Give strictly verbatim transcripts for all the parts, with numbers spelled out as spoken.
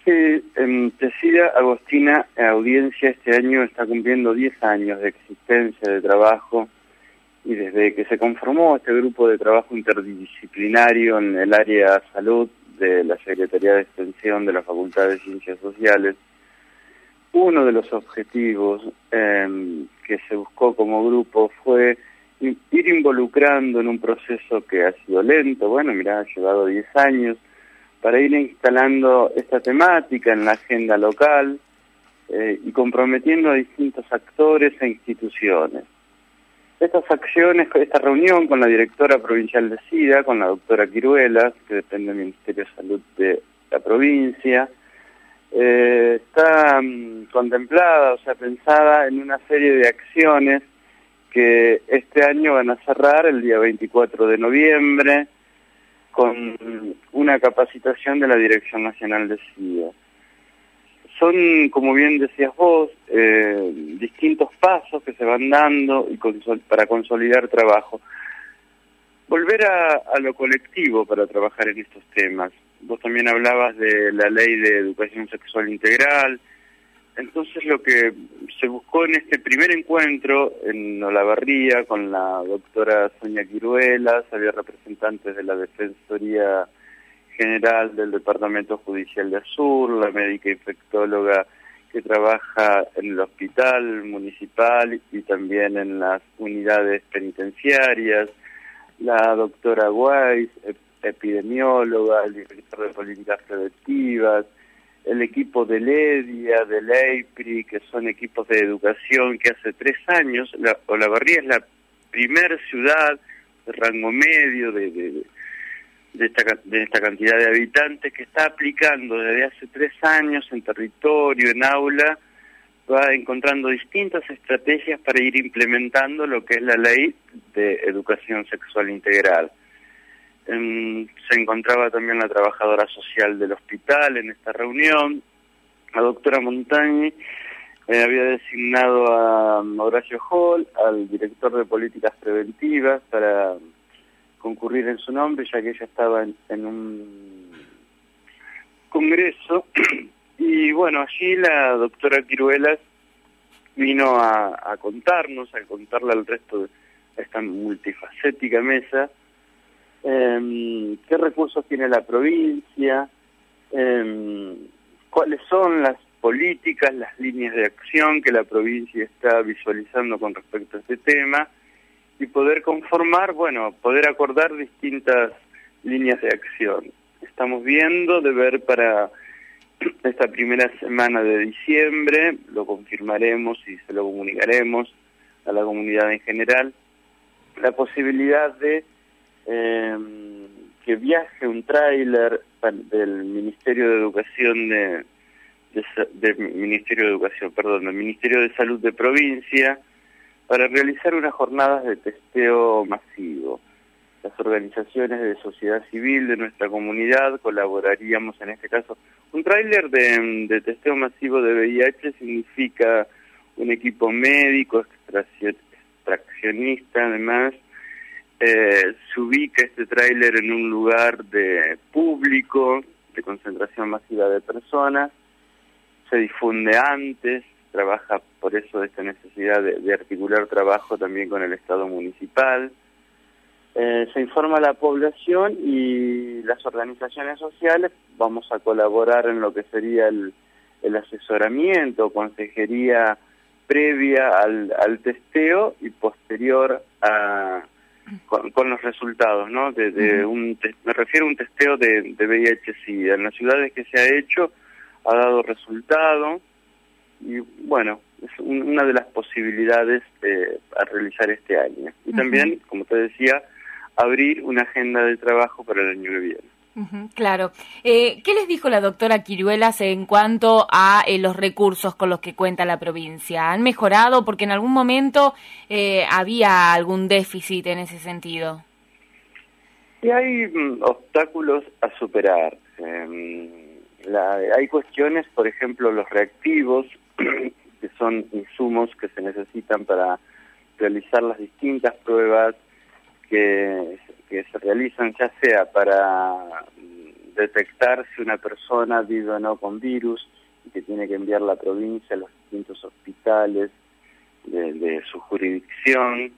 Sí, en Tesida Agostina Audiencia este año está cumpliendo diez años de existencia, de trabajo, y desde que se conformó este grupo de trabajo interdisciplinario en el área salud de la Secretaría de Extensión de la Facultad de Ciencias Sociales, uno de los objetivos eh, que se buscó como grupo fue ir involucrando en un proceso que ha sido lento, bueno, mirá, ha llevado diez años, para ir instalando esta temática en la agenda local eh, y comprometiendo a distintos actores e instituciones. Estas acciones, esta reunión con la directora provincial de SIDA, con la doctora Quiruelas, que depende del Ministerio de Salud de la provincia, eh, está um, contemplada, o sea, pensada en una serie de acciones que este año van a cerrar el día veinticuatro de noviembre, con una capacitación de la Dirección Nacional de SIDA. Son, como bien decías vos, eh, distintos pasos que se van dando y consol- para consolidar trabajo. Volver a, a lo colectivo para trabajar en estos temas. Vos también hablabas de la Ley de Educación Sexual Integral. Entonces lo que se buscó en este primer encuentro en Olavarría con la doctora Sonia Quiruelas, había representantes de la Defensoría General del Departamento Judicial de Azur, la médica infectóloga que trabaja en el hospital municipal y también en las unidades penitenciarias, la doctora Weiss, epidemióloga, el director de políticas preventivas, el equipo de LEDIA, del EIPRI, que son equipos de educación que hace tres años, la, Olavarría es la primer ciudad de rango medio de, de, de, esta, de esta cantidad de habitantes que está aplicando desde hace tres años en territorio, en aula, va encontrando distintas estrategias para ir implementando lo que es la ley de educación sexual integral. Se encontraba también la trabajadora social del hospital en esta reunión. La doctora Montañi eh, había designado a Horacio Hall, al director de políticas preventivas, para concurrir en su nombre, ya que ella estaba en, en un congreso. Y bueno, allí la doctora Quiruelas vino a, a contarnos, a contarle al resto de esta multifacética mesa, Eh, qué recursos tiene la provincia, eh, cuáles son las políticas, las líneas de acción que la provincia está visualizando con respecto a este tema y poder conformar, bueno, poder acordar distintas líneas de acción. Estamos viendo de ver para esta primera semana de diciembre, lo confirmaremos y se lo comunicaremos a la comunidad en general, la posibilidad de Eh, que viaje un tráiler del Ministerio de Educación de, de, de Ministerio de Educación, perdón, del Ministerio de Salud de provincia para realizar unas jornadas de testeo masivo. Las organizaciones de sociedad civil de nuestra comunidad colaboraríamos en este caso. Un tráiler de, de testeo masivo de V I H significa un equipo médico, extraccionista, además. Eh, se ubica este tráiler en un lugar de público, de concentración masiva de personas, se difunde antes, trabaja por eso esta necesidad de, de articular trabajo también con el Estado municipal, eh, se informa a la población y las organizaciones sociales vamos a colaborar en lo que sería el, el asesoramiento, consejería previa al, al testeo y posterior a Con, con los resultados, ¿no? De, de un te, me refiero a un testeo de, de V I H SIDA. En las ciudades que se ha hecho ha dado resultado y bueno, es un, una de las posibilidades eh, a realizar este año. Y uh-huh. también, como te decía, abrir una agenda de trabajo para el año que viene. Uh-huh, claro. Eh, ¿Qué les dijo la doctora Quiruelas en cuanto a eh, los recursos con los que cuenta la provincia? ¿Han mejorado? Porque en algún momento eh, había algún déficit en ese sentido. Y hay mm, obstáculos a superar. Eh, la, hay cuestiones, por ejemplo, los reactivos, que son insumos que se necesitan para realizar las distintas pruebas que, que se realizan, ya sea para detectar si una persona vive o no con virus y que tiene que enviar la provincia a los distintos hospitales de, de su jurisdicción.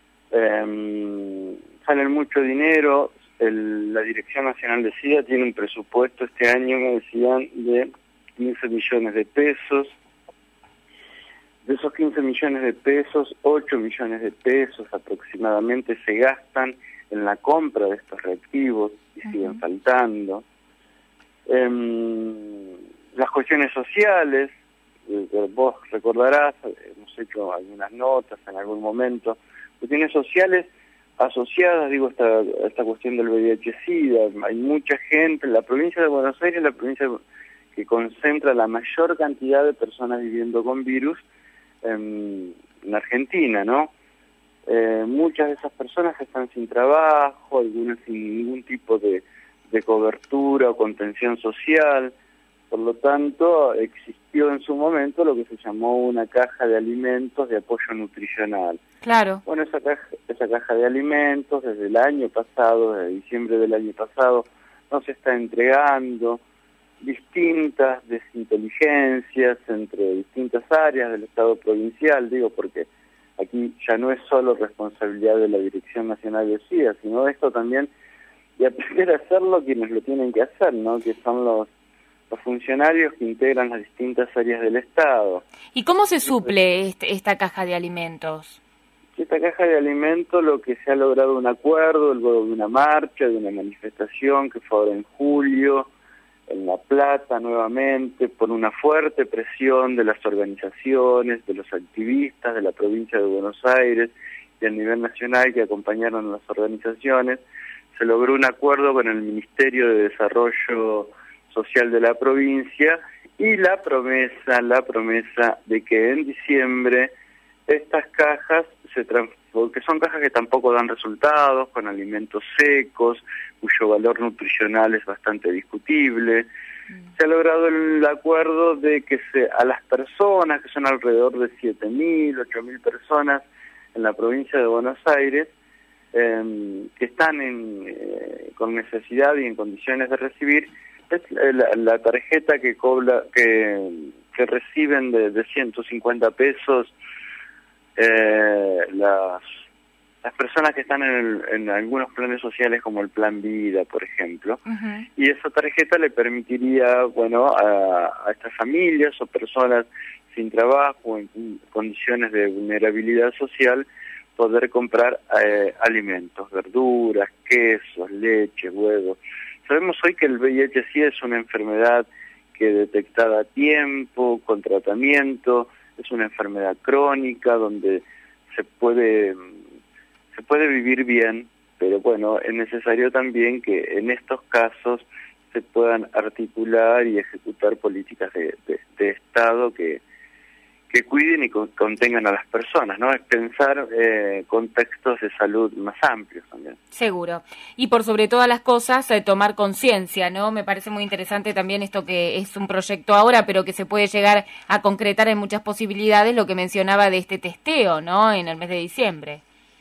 Eh, salen mucho dinero. El, la Dirección Nacional de SIDA tiene un presupuesto este año, me decían, de quince millones de pesos. De esos quince millones de pesos, ocho millones de pesos aproximadamente se gastan en la compra de estos reactivos y uh-huh. siguen faltando. Eh, las cuestiones sociales, eh, vos recordarás, hemos hecho algunas notas en algún momento, cuestiones sociales asociadas, digo, a esta, a esta cuestión del V I H SIDA. Hay mucha gente, en la provincia de Buenos Aires, la provincia que concentra la mayor cantidad de personas viviendo con virus en, en Argentina, ¿no? Eh, muchas de esas personas están sin trabajo, algunas sin ningún tipo de, de cobertura o contención social. Por lo tanto, existió en su momento lo que se llamó una caja de alimentos de apoyo nutricional. Claro. Bueno, esa caja, esa caja de alimentos desde el año pasado, desde diciembre del año pasado, no se está entregando. Distintas desinteligencias entre distintas áreas del Estado provincial, digo, porque aquí ya no es solo responsabilidad de la Dirección Nacional de SIDA, sino esto también de aprender a hacerlo quienes lo tienen que hacer, ¿no? Que son los los funcionarios que integran las distintas áreas del Estado. ¿Y cómo se suple este, esta caja de alimentos? Esta caja de alimentos, lo que se ha logrado un acuerdo, luego de una marcha, de una manifestación que fue ahora en julio, en La Plata nuevamente, por una fuerte presión de las organizaciones, de los activistas de la provincia de Buenos Aires y a nivel nacional que acompañaron a las organizaciones, se logró un acuerdo con el Ministerio de Desarrollo Social de la provincia y la promesa, la promesa de que en diciembre estas cajas se transforman, que son cajas que tampoco dan resultados, con alimentos secos, cuyo valor nutricional es bastante discutible. Mm. Se ha logrado el acuerdo de que se, a las personas, que son alrededor de siete mil, ocho mil personas en la provincia de Buenos Aires, eh, que están en, eh, con necesidad y en condiciones de recibir, es la, la tarjeta que cobra, que, que reciben de, de ciento cincuenta pesos eh, las las personas que están en, el, en algunos planes sociales como el Plan Vida, por ejemplo. Uh-huh. Y esa tarjeta le permitiría, bueno, a, a estas familias o personas sin trabajo, en condiciones de vulnerabilidad social, poder comprar eh, alimentos, verduras, quesos, leche, huevos. Sabemos hoy que el V I H SIDA es una enfermedad que detectada a tiempo, con tratamiento, es una enfermedad crónica donde se puede... Se puede vivir bien, pero bueno, es necesario también que en estos casos se puedan articular y ejecutar políticas de, de, de Estado que, que cuiden y contengan a las personas, ¿no? Es pensar eh, contextos de salud más amplios también. Seguro. Y por sobre todas las cosas, eh, tomar conciencia, ¿no? Me parece muy interesante también esto que es un proyecto ahora, pero que se puede llegar a concretar en muchas posibilidades, lo que mencionaba de este testeo, ¿no? En el mes de diciembre.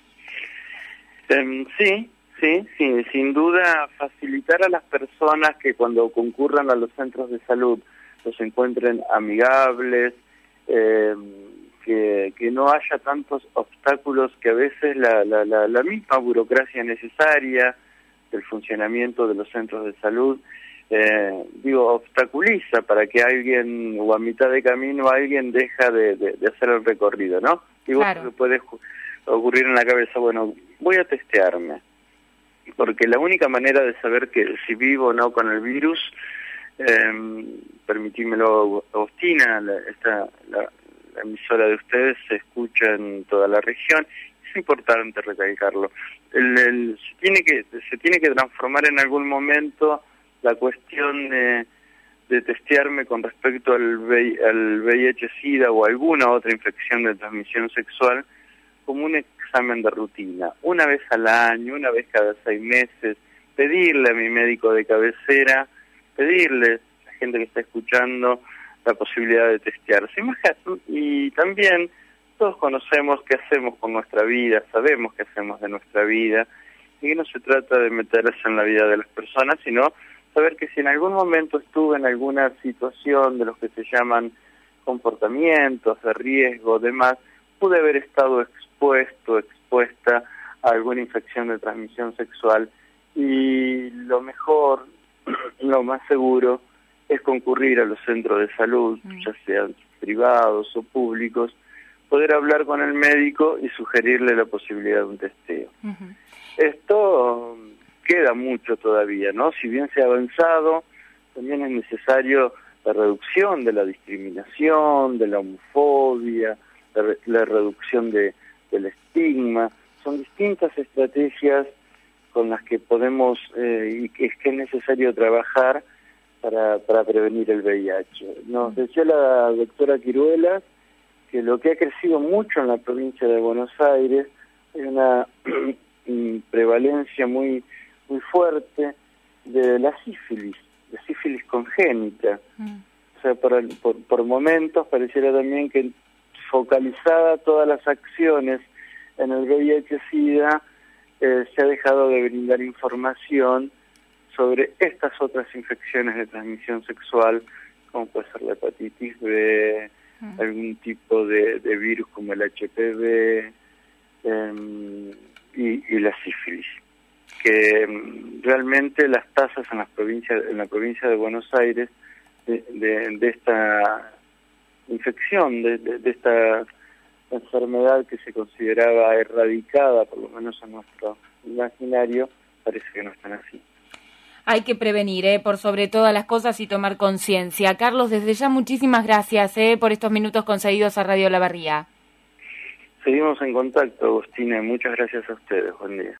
Um, sí, sí, sí, sin duda facilitar a las personas que cuando concurran a los centros de salud los encuentren amigables, eh, que, que no haya tantos obstáculos que a veces la, la, la, la misma burocracia necesaria del funcionamiento de los centros de salud, eh, digo, obstaculiza para que alguien, o a mitad de camino alguien deja de, de, de hacer el recorrido, ¿no? Digo, claro. Que puede ocurrir en la cabeza, bueno, voy a testearme, porque la única manera de saber que si vivo o no con el virus, eh, permitímelo, Agustina, la, esta, la, la emisora de ustedes se escucha en toda la región, es importante recalcarlo. El, el, se tiene que se tiene que transformar en algún momento la cuestión de, de testearme con respecto al, al V I H SIDA o alguna otra infección de transmisión sexual como un examen de rutina, una vez al año, una vez cada seis meses, pedirle a mi médico de cabecera, pedirle a la gente que está escuchando la posibilidad de testearse. Y también todos conocemos qué hacemos con nuestra vida, sabemos qué hacemos de nuestra vida, y que no se trata de meterse en la vida de las personas, sino saber que si en algún momento estuve en alguna situación de los que se llaman comportamientos de riesgo, demás, pude haber estado expuesto, expuesta a alguna infección de transmisión sexual, y lo mejor, lo más seguro, es concurrir a los centros de salud, mm. ya sean privados o públicos, poder hablar con el médico y sugerirle la posibilidad de un testeo. Uh-huh. Esto queda mucho todavía, ¿no? Si bien se ha avanzado, también es necesario la reducción de la discriminación, de la homofobia, la, re la reducción de, del estigma. Son distintas estrategias con las que podemos eh, y que es que es necesario trabajar para, para prevenir el V I H. Nos decía la doctora Quiruelas que lo que ha crecido mucho en la provincia de Buenos Aires es una prevalencia muy muy fuerte de la sífilis, de sífilis congénita. Mm. O sea, por, por, por momentos pareciera también que focalizada todas las acciones en el V I H-Sida, eh, se ha dejado de brindar información sobre estas otras infecciones de transmisión sexual, como puede ser la hepatitis B, mm. algún tipo de, de virus como el H P V eh, y, y la sífilis, que um, realmente las tasas en las provincias, en la provincia de Buenos Aires de, de, de esta infección, de, de, de esta enfermedad que se consideraba erradicada, por lo menos en nuestro imaginario, parece que no están así. Hay que prevenir, ¿eh? por sobre todas las cosas y tomar conciencia. Carlos, desde ya muchísimas gracias ¿eh? por estos minutos concedidos a Radio La Barría. Seguimos en contacto, Agustina, muchas gracias a ustedes. Buen día.